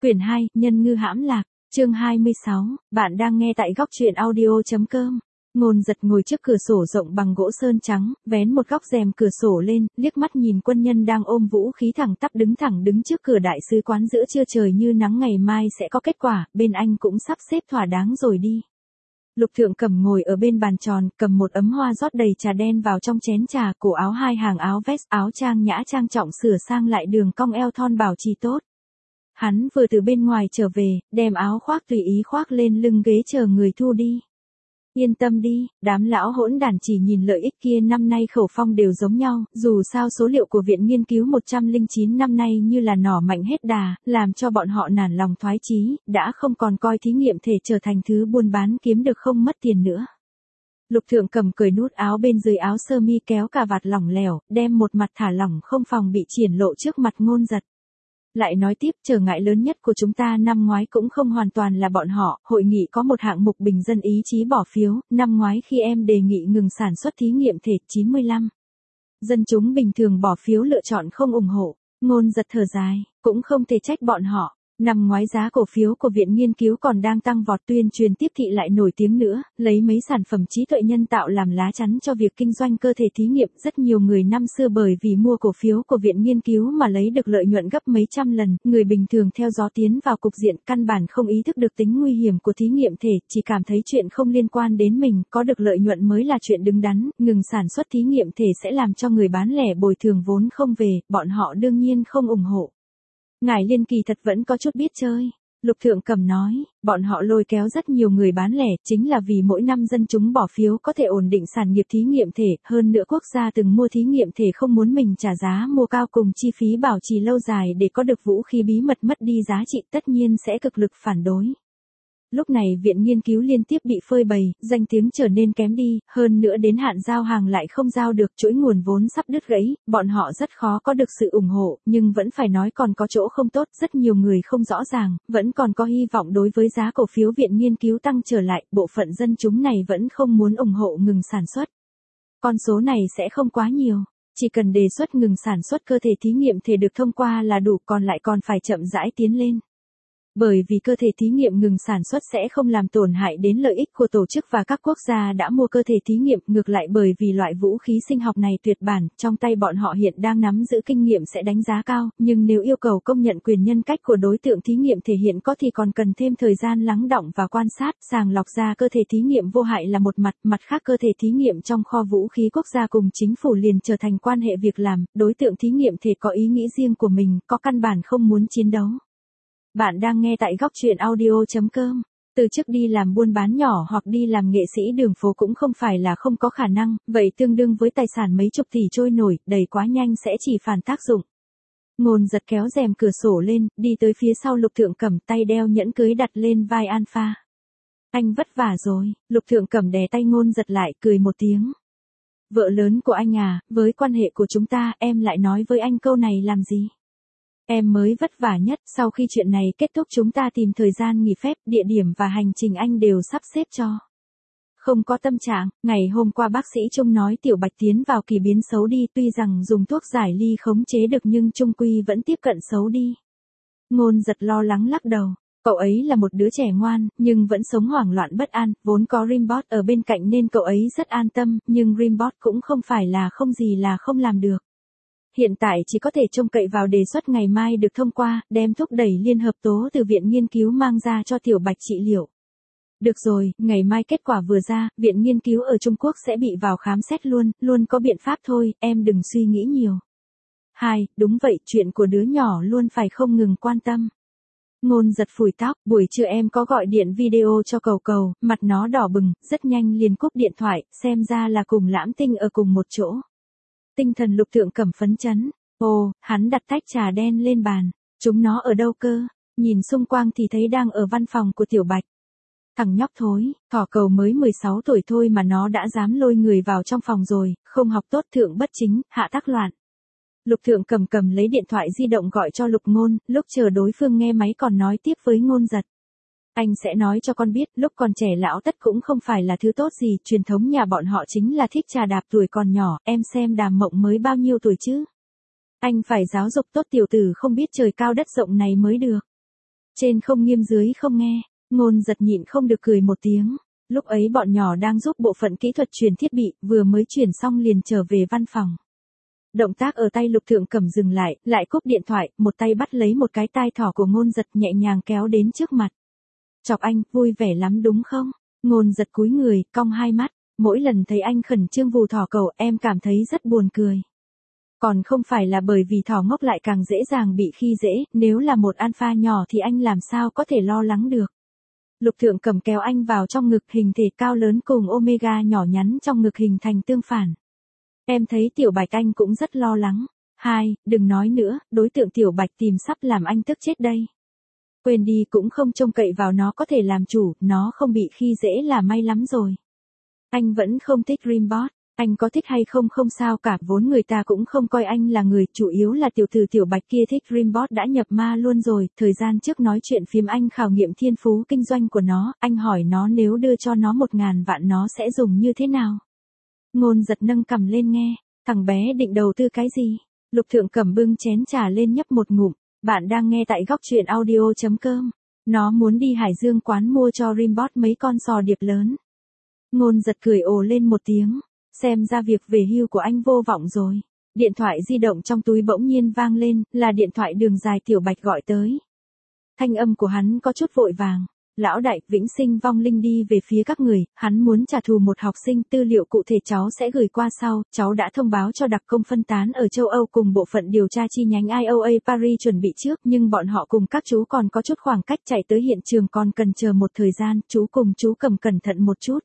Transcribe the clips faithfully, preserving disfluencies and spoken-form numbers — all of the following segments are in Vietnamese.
Quyển hai, Nhân ngư hãm lạc, chương hai mươi sáu, bạn đang nghe tại góc truyện audio.com. Ngôn Giật ngồi trước cửa sổ rộng bằng gỗ sơn trắng, vén một góc rèm cửa sổ lên, liếc mắt nhìn quân nhân đang ôm vũ khí thẳng tắp đứng thẳng đứng trước cửa đại sứ quán giữa trưa trời như nắng ngày mai sẽ có kết quả, bên anh cũng sắp xếp thỏa đáng rồi đi. Lục Thượng Cẩm ngồi ở bên bàn tròn, cầm một ấm hoa rót đầy trà đen vào trong chén trà, cổ áo hai hàng áo vest, áo trang nhã trang trọng sửa sang lại đường cong eo thon bảo trì tốt. Hắn vừa từ bên ngoài trở về, đem áo khoác tùy ý khoác lên lưng ghế chờ người thu đi. Yên tâm đi, đám lão hỗn đản chỉ nhìn lợi ích kia năm nay khẩu phong đều giống nhau, dù sao số liệu của Viện Nghiên cứu một trăm lẻ chín năm nay như là nỏ mạnh hết đà, làm cho bọn họ nản lòng thoái chí, đã không còn coi thí nghiệm thể trở thành thứ buôn bán kiếm được không mất tiền nữa. Lục Thượng Cẩm cởi nút áo bên dưới áo sơ mi kéo cà vạt lỏng lẻo, đem một mặt thả lỏng không phòng bị triển lộ trước mặt Ngôn Giật. Lại nói tiếp, trở ngại lớn nhất của chúng ta năm ngoái cũng không hoàn toàn là bọn họ, hội nghị có một hạng mục bình dân ý chí bỏ phiếu, năm ngoái khi em đề nghị ngừng sản xuất thí nghiệm thể chín mươi lăm. Dân chúng bình thường bỏ phiếu lựa chọn không ủng hộ, Ngôn Giật thở dài, cũng không thể trách bọn họ. Năm ngoái giá cổ phiếu của Viện Nghiên cứu còn đang tăng vọt, tuyên truyền tiếp thị lại nổi tiếng nữa, lấy mấy sản phẩm trí tuệ nhân tạo làm lá chắn cho việc kinh doanh cơ thể thí nghiệm. Rất nhiều người năm xưa bởi vì mua cổ phiếu của Viện Nghiên cứu mà lấy được lợi nhuận gấp mấy trăm lần, người bình thường theo gió tiến vào cục diện căn bản không ý thức được tính nguy hiểm của thí nghiệm thể, chỉ cảm thấy chuyện không liên quan đến mình, có được lợi nhuận mới là chuyện đứng đắn, ngừng sản xuất thí nghiệm thể sẽ làm cho người bán lẻ bồi thường vốn không về, bọn họ đương nhiên không ủng hộ. Ngài Liên kỳ thật vẫn có chút biết chơi. Lục Thượng Cẩm nói, bọn họ lôi kéo rất nhiều người bán lẻ, chính là vì mỗi năm dân chúng bỏ phiếu có thể ổn định sản nghiệp thí nghiệm thể, hơn nữa quốc gia từng mua thí nghiệm thể không muốn mình trả giá mua cao cùng chi phí bảo trì lâu dài để có được vũ khí bí mật mất đi giá trị, tất nhiên sẽ cực lực phản đối. Lúc này Viện Nghiên cứu liên tiếp bị phơi bày, danh tiếng trở nên kém đi, hơn nữa đến hạn giao hàng lại không giao được, chuỗi nguồn vốn sắp đứt gãy, bọn họ rất khó có được sự ủng hộ, nhưng vẫn phải nói còn có chỗ không tốt, rất nhiều người không rõ ràng, vẫn còn có hy vọng đối với giá cổ phiếu Viện Nghiên cứu tăng trở lại, bộ phận dân chúng này vẫn không muốn ủng hộ ngừng sản xuất. Con số này sẽ không quá nhiều. Chỉ cần đề xuất ngừng sản xuất cơ thể thí nghiệm thể được thông qua là đủ, còn lại còn phải chậm rãi tiến lên. Bởi vì cơ thể thí nghiệm ngừng sản xuất sẽ không làm tổn hại đến lợi ích của tổ chức và các quốc gia đã mua cơ thể thí nghiệm, ngược lại bởi vì loại vũ khí sinh học này tuyệt bản, trong tay bọn họ hiện đang nắm giữ kinh nghiệm sẽ đánh giá cao, nhưng nếu yêu cầu công nhận quyền nhân cách của đối tượng thí nghiệm thể hiện có thì còn cần thêm thời gian lắng đọng và quan sát, sàng lọc ra cơ thể thí nghiệm vô hại là một mặt, mặt khác cơ thể thí nghiệm trong kho vũ khí quốc gia cùng chính phủ liền trở thành quan hệ việc làm, đối tượng thí nghiệm thể có ý nghĩ riêng của mình, có căn bản không muốn chiến đấu. Bạn đang nghe tại góc truyện audio.com. Từ trước đi làm buôn bán nhỏ hoặc đi làm nghệ sĩ đường phố cũng không phải là không có khả năng, vậy tương đương với tài sản mấy chục tỷ trôi nổi, đầy quá nhanh sẽ chỉ phản tác dụng. Ngôn Giật kéo rèm cửa sổ lên, đi tới phía sau Lục Thượng Cẩm, tay đeo nhẫn cưới đặt lên vai Alpha. Anh vất vả rồi, Lục Thượng Cẩm đè tay Ngôn Giật lại, cười một tiếng. Vợ lớn của anh à, với quan hệ của chúng ta, em lại nói với anh câu này làm gì? Em mới vất vả nhất, sau khi chuyện này kết thúc chúng ta tìm thời gian nghỉ phép, địa điểm và hành trình anh đều sắp xếp cho. Không có tâm trạng, ngày hôm qua bác sĩ Trung nói Tiểu Bạch tiến vào kỳ biến xấu đi, tuy rằng dùng thuốc giải ly khống chế được nhưng trung quy vẫn tiếp cận xấu đi. Ngôn Giật lo lắng lắc đầu, cậu ấy là một đứa trẻ ngoan, nhưng vẫn sống hoảng loạn bất an, vốn có Rimbot ở bên cạnh nên cậu ấy rất an tâm, nhưng Rimbot cũng không phải là không gì là không làm được. Hiện tại chỉ có thể trông cậy vào đề xuất ngày mai được thông qua, đem thúc đẩy liên hợp tố từ Viện Nghiên cứu mang ra cho Tiểu Bạch trị liệu. Được rồi, ngày mai kết quả vừa ra, Viện Nghiên cứu ở Trung Quốc sẽ bị vào khám xét luôn, luôn có biện pháp thôi, em đừng suy nghĩ nhiều. Hai, đúng vậy, chuyện của đứa nhỏ luôn phải không ngừng quan tâm. Ngôn Giật phủi tóc, buổi trưa em có gọi điện video cho Cầu Cầu, mặt nó đỏ bừng, rất nhanh liền cúp điện thoại, xem ra là cùng Lãm Tinh ở cùng một chỗ. Tinh thần Lục Thượng Cẩm phấn chấn. Ồ, hắn đặt tách trà đen lên bàn. Chúng nó ở đâu cơ? Nhìn xung quanh thì thấy đang ở văn phòng của Tiểu Bạch. Thằng nhóc thối, thỏ cầu mới mười sáu tuổi thôi mà nó đã dám lôi người vào trong phòng rồi, không học tốt thượng bất chính, hạ tác loạn. Lục Thượng Cẩm cầm lấy điện thoại di động gọi cho Lục Ngôn, lúc chờ đối phương nghe máy còn nói tiếp với Ngôn Giật. Anh sẽ nói cho con biết, lúc còn trẻ lão tất cũng không phải là thứ tốt gì, truyền thống nhà bọn họ chính là thích trà đạp tuổi còn nhỏ, em xem Đàm Mộng mới bao nhiêu tuổi chứ. Anh phải giáo dục tốt tiểu tử không biết trời cao đất rộng này mới được. Trên không nghiêm dưới không nghe, Ngôn Giật nhịn không được cười một tiếng. Lúc ấy bọn nhỏ đang giúp bộ phận kỹ thuật truyền thiết bị, vừa mới chuyển xong liền trở về văn phòng. Động tác ở tay Lục Thượng Cẩm dừng lại, lại cúp điện thoại, một tay bắt lấy một cái tai thỏ của Ngôn Giật nhẹ nhàng kéo đến trước mặt. Chọc anh, vui vẻ lắm đúng không? Ngôn Giật cúi người, cong hai mắt, mỗi lần thấy anh khẩn trương vù thỏ cầu em cảm thấy rất buồn cười. Còn không phải là bởi vì thỏ ngốc lại càng dễ dàng bị khi dễ, nếu là một alpha nhỏ thì anh làm sao có thể lo lắng được. Lục Thượng Cẩm kéo anh vào trong ngực, hình thể cao lớn cùng Omega nhỏ nhắn trong ngực hình thành tương phản. Em thấy Tiểu Bạch anh cũng rất lo lắng. Hai, đừng nói nữa, đối tượng Tiểu Bạch tìm sắp làm anh tức chết đây. Quên đi, cũng không trông cậy vào nó có thể làm chủ, nó không bị khi dễ là may lắm rồi. Anh vẫn không thích Rimbot, anh có thích hay không không sao cả, vốn người ta cũng không coi anh là người, chủ yếu là tiểu tử Tiểu Bạch kia thích Rimbot đã nhập ma luôn rồi. Thời gian trước nói chuyện phím anh khảo nghiệm thiên phú kinh doanh của nó, anh hỏi nó nếu đưa cho nó một ngàn vạn nó sẽ dùng như thế nào. Ngôn Giật nâng cằm lên nghe, thằng bé định đầu tư cái gì? Lục Thượng Cẩm bưng chén trà lên nhấp một ngụm, bạn đang nghe tại góc truyện audio chấm com. Nó muốn đi Hải Dương quán mua cho Rimbot mấy con sò điệp lớn. Ngôn Giật cười ồ lên một tiếng, xem ra việc về hưu của anh vô vọng rồi. Điện thoại di động trong túi bỗng nhiên vang lên, là điện thoại đường dài Tiểu Bạch gọi tới. Thanh âm của hắn có chút vội vàng. Lão đại, Vĩnh Sinh Vong Linh đi về phía các người, hắn muốn trả thù một học sinh, tư liệu cụ thể cháu sẽ gửi qua sau, cháu đã thông báo cho đặc công phân tán ở châu Âu cùng bộ phận điều tra chi nhánh I O A Paris chuẩn bị trước, nhưng bọn họ cùng các chú còn có chút khoảng cách, chạy tới hiện trường còn cần chờ một thời gian, chú cùng chú Cầm cẩn thận một chút.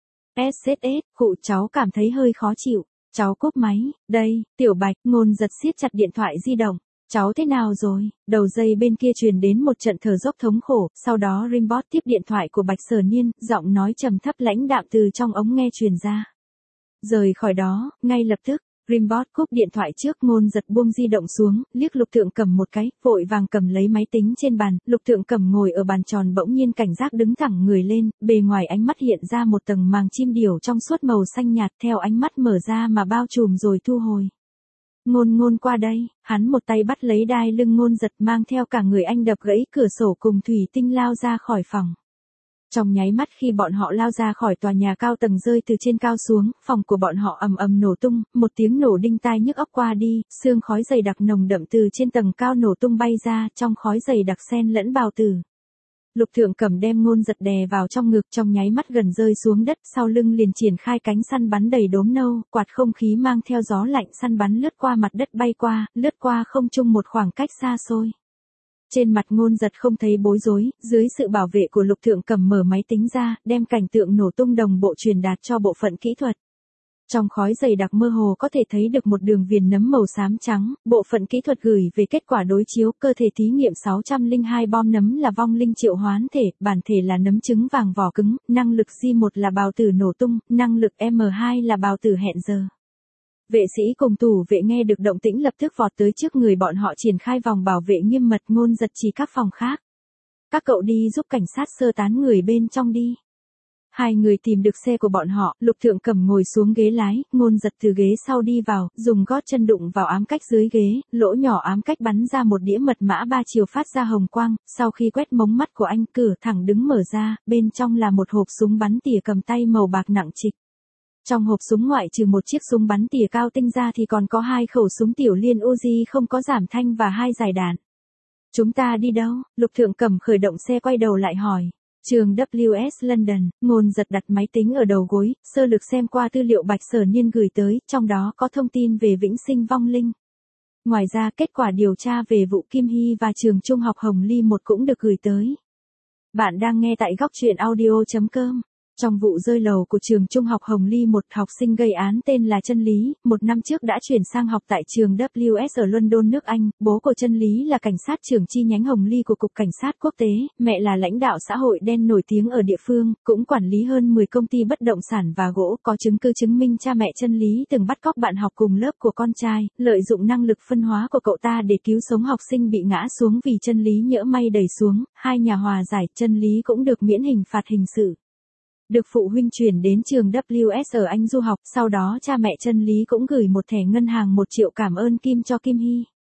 ét ét ét, khụ cháu cảm thấy hơi khó chịu, cháu cúp máy, đây, Tiểu Bạch. Ngôn Giật siết chặt điện thoại di động. Cháu thế nào rồi? Đầu dây bên kia truyền đến một trận thở dốc thống khổ, sau đó Rimbot tiếp điện thoại của Bạch Sở Niên, giọng nói trầm thấp lãnh đạm từ trong ống nghe truyền ra. Rời khỏi đó, ngay lập tức, Rimbot cúp điện thoại trước. Ngôn Giật buông di động xuống, liếc Lục Thượng Cẩm một cái, vội vàng cầm lấy máy tính trên bàn. Lục Thượng Cẩm ngồi ở bàn tròn bỗng nhiên cảnh giác đứng thẳng người lên, bề ngoài ánh mắt hiện ra một tầng màng chim điểu trong suốt màu xanh nhạt, theo ánh mắt mở ra mà bao trùm rồi thu hồi. Ngôn Ngôn qua đây, hắn một tay bắt lấy đai lưng Ngôn Giật, mang theo cả người anh đập gãy cửa sổ cùng thủy tinh lao ra khỏi phòng. Trong nháy mắt khi bọn họ lao ra khỏi tòa nhà cao tầng rơi từ trên cao xuống, phòng của bọn họ ầm ầm nổ tung, một tiếng nổ đinh tai nhức óc qua đi, sương khói dày đặc nồng đậm từ trên tầng cao nổ tung bay ra, trong khói dày đặc xen lẫn bào tử. Lục Thượng Cẩm đem Ngôn Giật đè vào trong ngực, trong nháy mắt gần rơi xuống đất, sau lưng liền triển khai cánh săn bắn đầy đốm nâu, quạt không khí mang theo gió lạnh săn bắn lướt qua mặt đất bay qua, lướt qua không trung một khoảng cách xa xôi. Trên mặt Ngôn Giật không thấy bối rối, dưới sự bảo vệ của Lục Thượng Cẩm mở máy tính ra, đem cảnh tượng nổ tung đồng bộ truyền đạt cho bộ phận kỹ thuật. Trong khói dày đặc mơ hồ có thể thấy được một đường viền nấm màu xám trắng, bộ phận kỹ thuật gửi về kết quả đối chiếu, cơ thể thí nghiệm sáu không hai bom nấm là vong linh triệu hoán thể, bản thể là nấm trứng vàng vỏ cứng, năng lực G một là bào tử nổ tung, năng lực M hai là bào tử hẹn giờ. Vệ sĩ cùng tù vệ nghe được động tĩnh lập tức vọt tới trước người bọn họ, triển khai vòng bảo vệ nghiêm mật. Ngôn Giật chỉ các phòng khác. Các cậu đi giúp cảnh sát sơ tán người bên trong đi. Hai người tìm được xe của bọn họ, Lục Thượng Cẩm ngồi xuống ghế lái, Ngôn Giật từ ghế sau đi vào, dùng gót chân đụng vào ám cách dưới ghế, lỗ nhỏ ám cách bắn ra một đĩa mật mã ba chiều phát ra hồng quang, sau khi quét mống mắt của anh, cửa thẳng đứng mở ra, bên trong là một hộp súng bắn tỉa cầm tay màu bạc nặng trịch. Trong hộp súng ngoại trừ một chiếc súng bắn tỉa cao tinh ra thì còn có hai khẩu súng tiểu liên Uzi không có giảm thanh và hai giải đạn. Chúng ta đi đâu? Lục Thượng Cẩm khởi động xe quay đầu lại hỏi. Trường W S London. Ngôn Giật đặt máy tính ở đầu gối, sơ lược xem qua tư liệu Bạch Sở Niên gửi tới, trong đó có thông tin về Vĩnh Sinh Vong Linh. Ngoài ra kết quả điều tra về vụ Kim Hy và trường trung học Hồng Ly một cũng được gửi tới. Bạn đang nghe tại góc truyện audio chấm com. Trong vụ rơi lầu của trường trung học Hồng Ly, một học sinh gây án tên là Chân Lý, một năm trước đã chuyển sang học tại trường W S ở London nước Anh. Bố của Chân Lý là cảnh sát trưởng chi nhánh Hồng Ly của Cục Cảnh sát Quốc tế, mẹ là lãnh đạo xã hội đen nổi tiếng ở địa phương, cũng quản lý hơn mười công ty bất động sản và gỗ. Có chứng cứ chứng minh cha mẹ Chân Lý từng bắt cóc bạn học cùng lớp của con trai, lợi dụng năng lực phân hóa của cậu ta để cứu sống học sinh bị ngã xuống vì Chân Lý nhỡ may đẩy xuống. Hai nhà hòa giải, Chân Lý cũng được miễn hình phạt hình sự. Được phụ huynh chuyển đến trường W S ở Anh du học, sau đó cha mẹ Chân Lý cũng gửi một thẻ ngân hàng một triệu cảm ơn Kim cho Kim Hy.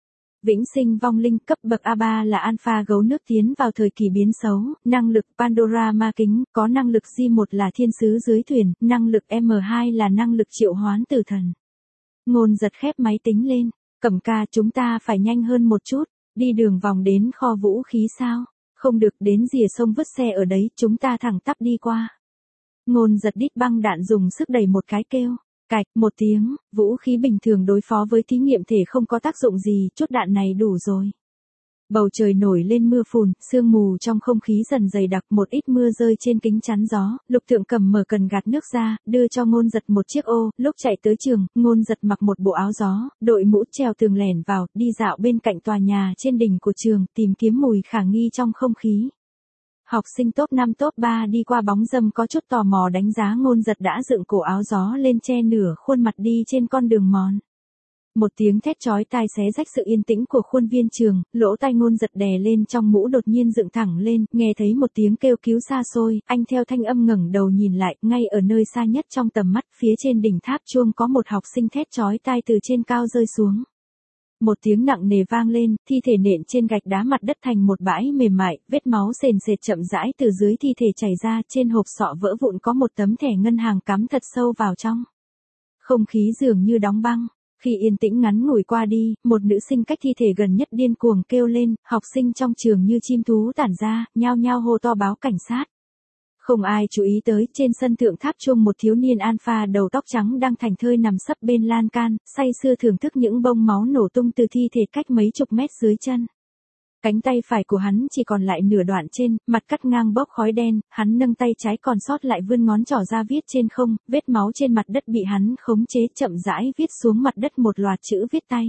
Vĩnh sinh vong linh cấp bậc A ba là alpha gấu nước tiến vào thời kỳ biến xấu, năng lực Pandora ma kính, có năng lực G một là thiên sứ dưới thuyền, năng lực M hai là năng lực triệu hoán tử thần. Ngôn giật khép máy tính lên, Cẩm ca chúng ta phải nhanh hơn một chút, đi đường vòng đến kho vũ khí sao, không được đến rìa sông vứt xe ở đấy, chúng ta thẳng tắp đi qua. Ngôn giật đít băng đạn dùng sức đẩy một cái kêu. Cạch, một tiếng, vũ khí bình thường đối phó với thí nghiệm thể không có tác dụng gì, chút đạn này đủ rồi. Bầu trời nổi lên mưa phùn, sương mù trong không khí dần dày đặc, một ít mưa rơi trên kính chắn gió, Lục Thượng Cầm mở cần gạt nước ra, đưa cho Ngôn giật một chiếc ô, lúc chạy tới trường, Ngôn giật mặc một bộ áo gió, đội mũ treo tường lẻn vào, đi dạo bên cạnh tòa nhà trên đỉnh của trường, tìm kiếm mùi khả nghi trong không khí. Học sinh top năm top ba đi qua bóng râm có chút tò mò đánh giá Ngôn giật đã dựng cổ áo gió lên che nửa khuôn mặt đi trên con đường mòn. Một tiếng thét chói tai xé rách sự yên tĩnh của khuôn viên trường, lỗ tai Ngôn giật đè lên trong mũ đột nhiên dựng thẳng lên, nghe thấy một tiếng kêu cứu xa xôi, anh theo thanh âm ngẩng đầu nhìn lại, ngay ở nơi xa nhất trong tầm mắt, phía trên đỉnh tháp chuông có một học sinh thét chói tai từ trên cao rơi xuống. Một tiếng nặng nề vang lên, thi thể nện trên gạch đá mặt đất thành một bãi mềm mại, vết máu sền sệt chậm rãi từ dưới thi thể chảy ra, trên hộp sọ vỡ vụn có một tấm thẻ ngân hàng cắm thật sâu vào trong. Không khí dường như đóng băng, khi yên tĩnh ngắn ngủi qua đi, một nữ sinh cách thi thể gần nhất điên cuồng kêu lên, học sinh trong trường như chim thú tản ra, nhao nhao hô to báo cảnh sát. Không ai chú ý tới, trên sân thượng tháp chuông một thiếu niên alpha đầu tóc trắng đang thảnh thơi nằm sấp bên lan can, say sưa thưởng thức những bông máu nổ tung từ thi thể cách mấy chục mét dưới chân. Cánh tay phải của hắn chỉ còn lại nửa đoạn trên, mặt cắt ngang bốc khói đen, hắn nâng tay trái còn sót lại vươn ngón trỏ ra viết trên không, vết máu trên mặt đất bị hắn khống chế chậm rãi viết xuống mặt đất một loạt chữ viết tay.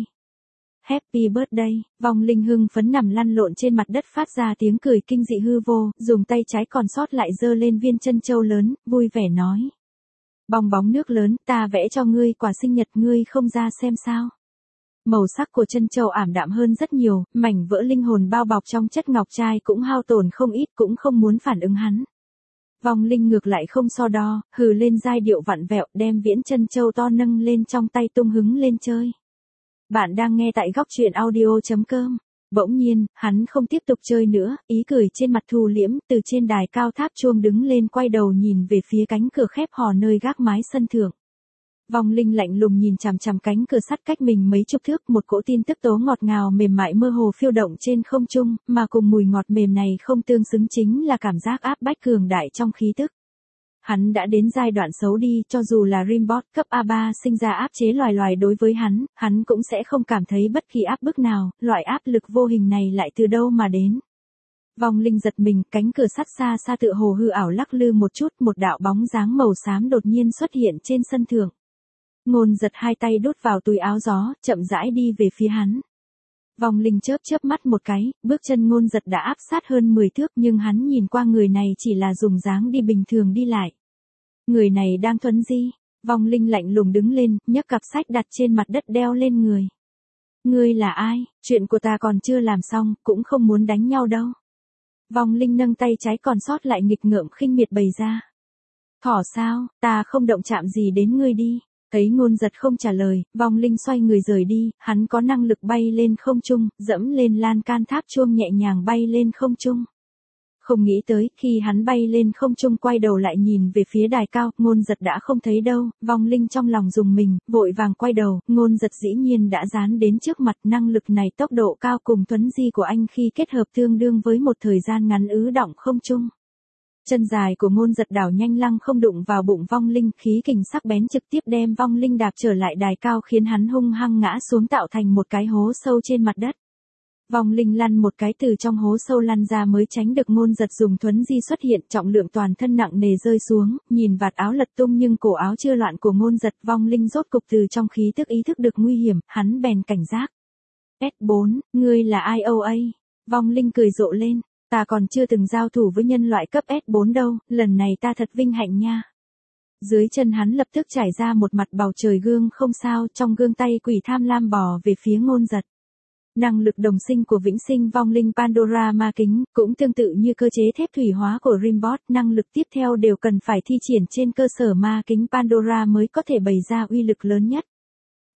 Happy birthday, vong linh hưng phấn nằm lăn lộn trên mặt đất phát ra tiếng cười kinh dị hư vô, dùng tay trái còn sót lại giơ lên viên chân châu lớn, vui vẻ nói. Bong bóng nước lớn, ta vẽ cho ngươi quà sinh nhật ngươi không ra xem sao. Màu sắc của chân châu ảm đạm hơn rất nhiều, mảnh vỡ linh hồn bao bọc trong chất ngọc trai cũng hao tổn không ít, cũng không muốn phản ứng hắn. Vong linh ngược lại không so đo, hừ lên giai điệu vặn vẹo, đem viễn chân châu to nâng lên trong tay tung hứng lên chơi. Bạn đang nghe tại góc truyện audio chấm com. Bỗng nhiên, hắn không tiếp tục chơi nữa, ý cười trên mặt thu liễm, từ trên đài cao tháp chuông đứng lên quay đầu nhìn về phía cánh cửa khép hò nơi gác mái sân thượng. Vong linh lạnh lùng nhìn chằm chằm cánh cửa sắt cách mình mấy chục thước, một cỗ tin tức tố ngọt ngào mềm mại mơ hồ phiêu động trên không trung, mà cùng mùi ngọt mềm này không tương xứng chính là cảm giác áp bách cường đại trong khí tức. Hắn đã đến giai đoạn xấu đi, cho dù là Rimbot cấp A ba sinh ra áp chế loài loài đối với hắn, hắn cũng sẽ không cảm thấy bất kỳ áp bức nào, loại áp lực vô hình này lại từ đâu mà đến. Vong linh giật mình, cánh cửa sắt xa xa tựa hồ hư ảo lắc lư một chút, một đạo bóng dáng màu xám đột nhiên xuất hiện trên sân thượng. Ngôn giật hai tay đút vào túi áo gió, chậm rãi đi về phía hắn. Vong linh chớp chớp mắt một cái, bước chân Ngôn giật đã áp sát hơn mười thước nhưng hắn nhìn qua người này chỉ là dùng dáng đi bình thường đi lại. Người này đang thuấn di, vong linh lạnh lùng đứng lên, nhấc cặp sách đặt trên mặt đất đeo lên người. Ngươi là ai, chuyện của ta còn chưa làm xong, cũng không muốn đánh nhau đâu. Vong linh nâng tay trái còn sót lại nghịch ngợm khinh miệt bày ra. Thỏ sao, ta không động chạm gì đến ngươi đi. Thấy Ngôn giật không trả lời, vong linh xoay người rời đi, hắn có năng lực bay lên không trung, dẫm lên lan can tháp chuông nhẹ nhàng bay lên không trung. Không nghĩ tới, khi hắn bay lên không trung quay đầu lại nhìn về phía đài cao, Ngôn giật đã không thấy đâu, vong linh trong lòng rùng mình, vội vàng quay đầu, Ngôn giật dĩ nhiên đã dán đến trước mặt, năng lực này tốc độ cao cùng thuấn di của anh khi kết hợp tương đương với một thời gian ngắn ứ động không trung. Chân dài của Ngôn giật đảo nhanh lăng không đụng vào bụng vong linh, khí kình sắc bén trực tiếp đem vong linh đạp trở lại đài cao khiến hắn hung hăng ngã xuống tạo thành một cái hố sâu trên mặt đất. Vong linh lăn một cái từ trong hố sâu lăn ra mới tránh được Ngôn giật dùng thuấn di xuất hiện, trọng lượng toàn thân nặng nề rơi xuống, nhìn vạt áo lật tung nhưng cổ áo chưa loạn của Ngôn giật, vong linh rốt cục từ trong khí tức ý thức được nguy hiểm, hắn bèn cảnh giác. S bốn, ngươi là ai ô a? Vong linh cười rộ lên. Ta còn chưa từng giao thủ với nhân loại cấp S bốn đâu, lần này ta thật vinh hạnh nha. Dưới chân hắn lập tức trải ra một mặt bầu trời gương không sao, trong gương tay quỷ tham lam bò về phía Ngôn giật. Năng lực đồng sinh của vĩnh sinh vong linh Pandora ma kính, cũng tương tự như cơ chế thép thủy hóa của Rimbot, năng lực tiếp theo đều cần phải thi triển trên cơ sở ma kính Pandora mới có thể bày ra uy lực lớn nhất.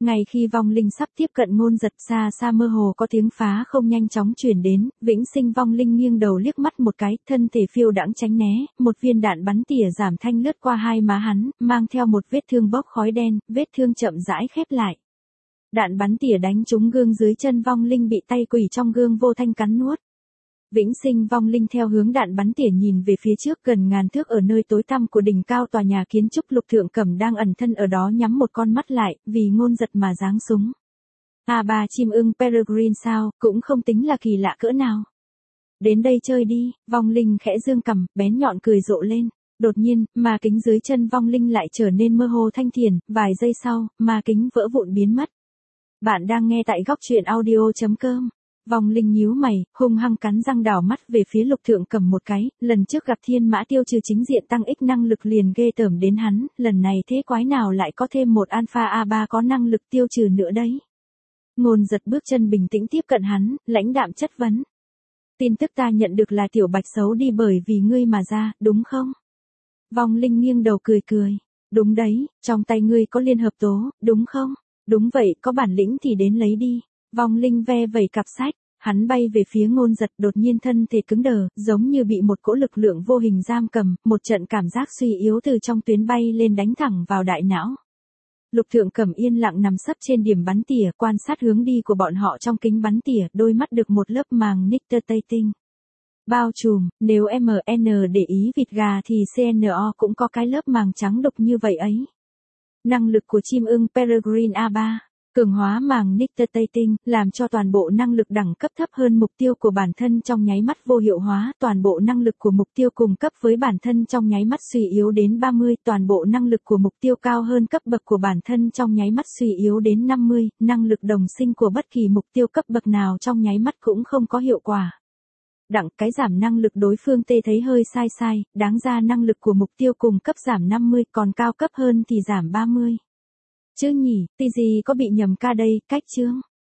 Ngay khi vong linh sắp tiếp cận Ngôn Giật, xa xa mơ hồ có tiếng phá không nhanh chóng truyền đến, Vĩnh Sinh vong linh nghiêng đầu liếc mắt một cái, thân thể phiêu đãng tránh né, một viên đạn bắn tỉa giảm thanh lướt qua hai má hắn, mang theo một vết thương bốc khói đen, vết thương chậm rãi khép lại. Đạn bắn tỉa đánh trúng gương dưới chân vong linh bị tay quỷ trong gương vô thanh cắn nuốt. Vĩnh Sinh vong linh theo hướng đạn bắn tỉa nhìn về phía trước, gần ngàn thước ở nơi tối tăm của đỉnh cao tòa nhà kiến trúc, Lục Thượng Cẩm đang ẩn thân ở đó nhắm một con mắt lại, vì Ngôn Giật mà giáng súng. A ba chim ưng Peregrine sao, cũng không tính là kỳ lạ cỡ nào. Đến đây chơi đi, vong linh khẽ dương cằm, bén nhọn cười rộ lên. Đột nhiên, ma kính dưới chân vong linh lại trở nên mơ hồ thanh thiền, vài giây sau, ma kính vỡ vụn biến mất. Bạn đang nghe tại góc truyện audio chấm com. Vong linh nhíu mày, hung hăng cắn răng đảo mắt về phía Lục Thượng Cẩm một cái, lần trước gặp thiên mã tiêu trừ chính diện tăng ích năng lực liền ghê tởm đến hắn, lần này thế quái nào lại có thêm một alpha A ba có năng lực tiêu trừ nữa đấy. Ngôn Giật bước chân bình tĩnh tiếp cận hắn, lãnh đạm chất vấn. Tin tức ta nhận được là Tiểu Bạch xấu đi bởi vì ngươi mà ra, đúng không? Vong linh nghiêng đầu cười cười. Đúng đấy, trong tay ngươi có liên hợp tố, đúng không? Đúng vậy, có bản lĩnh thì đến lấy đi. Vong linh ve vẩy cặp sách, hắn bay về phía Ngôn Giật, đột nhiên thân thể cứng đờ, giống như bị một cỗ lực lượng vô hình giam cầm, một trận cảm giác suy yếu từ trong tuyến bay lên đánh thẳng vào đại não. Lục Thượng Cẩm yên lặng nằm sấp trên điểm bắn tỉa, quan sát hướng đi của bọn họ trong kính bắn tỉa, đôi mắt được một lớp màng nictitating bao trùm, nếu em en để ý vịt gà thì xê en o cũng có cái lớp màng trắng đục như vậy ấy. Năng lực của chim ưng Peregrine A ba, cường hóa màng nictitating, làm cho toàn bộ năng lực đẳng cấp thấp hơn mục tiêu của bản thân trong nháy mắt vô hiệu hóa, toàn bộ năng lực của mục tiêu cùng cấp với bản thân trong nháy mắt suy yếu đến ba mươi, toàn bộ năng lực của mục tiêu cao hơn cấp bậc của bản thân trong nháy mắt suy yếu đến năm mươi, năng lực đồng sinh của bất kỳ mục tiêu cấp bậc nào trong nháy mắt cũng không có hiệu quả. Đặng cái giảm năng lực đối phương tê thấy hơi sai sai, đáng ra năng lực của mục tiêu cùng cấp giảm năm mươi, còn cao cấp hơn thì giảm ba mươi. Chứ nhỉ, tê gì có bị nhầm ca đây, cách chương.